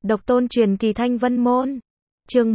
Độc tôn truyền kỳ Thanh Vân Môn. Chương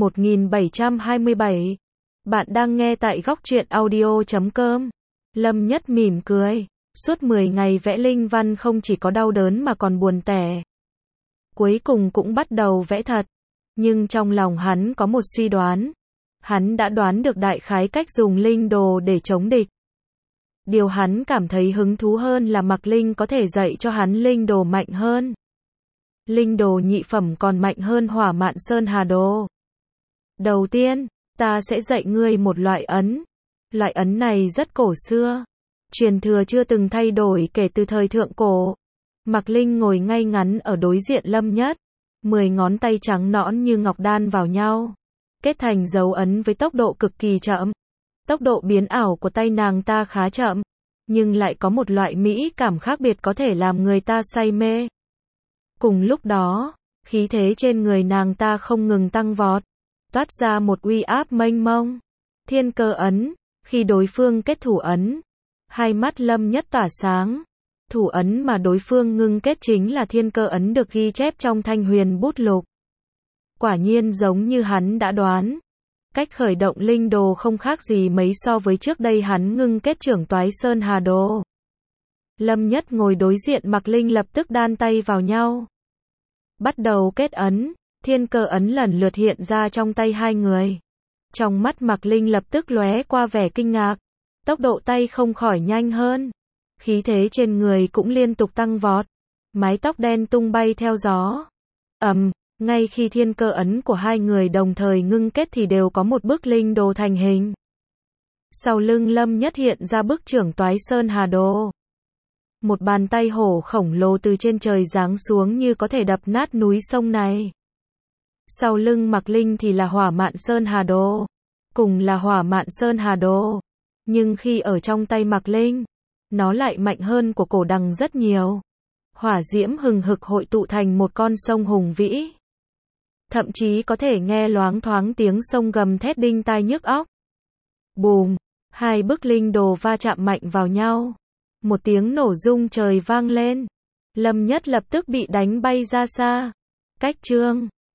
1727. Bạn đang nghe tại góc truyện audio.com. Lâm Nhất mỉm cười. Suốt 10 ngày vẽ linh văn không chỉ có đau đớn mà còn buồn tẻ. Cuối cùng cũng bắt đầu vẽ thật. Nhưng trong lòng hắn có một suy đoán. Hắn đã đoán được đại khái cách dùng linh đồ để chống địch. Điều hắn cảm thấy hứng thú hơn là Mạc Linh có thể dạy cho hắn linh đồ mạnh hơn. Linh đồ nhị phẩm còn mạnh hơn Hỏa Mạn Sơn Hà Đồ. Đầu tiên, ta sẽ dạy ngươi một loại ấn. Loại ấn này rất cổ xưa, truyền thừa chưa từng thay đổi kể từ thời thượng cổ. Mạc Linh ngồi ngay ngắn ở đối diện Lâm Nhất, 10 ngón tay trắng nõn như ngọc đan vào nhau, kết thành dấu ấn với tốc độ cực kỳ chậm. Tốc độ biến ảo của tay nàng ta khá chậm, nhưng lại có một loại mỹ cảm khác biệt có thể làm người ta say mê. Cùng lúc đó, khí thế trên người nàng ta không ngừng tăng vọt, toát ra một uy áp mênh mông. Thiên cơ ấn. Khi đối phương kết thủ ấn, hai mắt Lâm Nhất tỏa sáng. Thủ ấn mà đối phương ngưng kết chính là thiên cơ ấn được ghi chép trong Thanh Huyền Bút Lục. Quả nhiên giống như hắn đã đoán, cách khởi động linh đồ không khác gì mấy so với trước đây hắn ngưng kết Trưởng Toái Sơn Hà Đồ. Lâm Nhất ngồi đối diện Mạc Linh lập tức đan tay vào nhau, bắt đầu kết ấn. Thiên cơ ấn lần lượt hiện ra trong tay hai người. Trong mắt Mạc Linh lập tức lóe qua vẻ kinh ngạc. Tốc độ tay không khỏi nhanh hơn. Khí thế trên người cũng liên tục tăng vọt. Mái tóc đen tung bay theo gió. Ngay khi thiên cơ ấn của hai người đồng thời ngưng kết thì đều có một bức linh đồ thành hình. Sau lưng Lâm Nhất hiện ra bức Trưởng Toái Sơn Hà Đồ. Một bàn tay hổ khổng lồ từ trên trời giáng xuống như có thể đập nát núi sông này. Sau lưng Mạc Linh thì là Hỏa Mạn Sơn Hà Đồ. Cùng là Hỏa Mạn Sơn Hà Đồ, nhưng khi ở trong tay Mạc Linh, nó lại mạnh hơn của Cổ Đằng rất nhiều. Hỏa diễm hừng hực hội tụ thành một con sông hùng vĩ. Thậm chí có thể nghe loáng thoáng tiếng sông gầm thét đinh tai nhức óc. Bùm, hai bức linh đồ va chạm mạnh vào nhau. Một tiếng nổ rung trời vang lên. Lâm Nhất lập tức bị đánh bay ra xa. Cách chương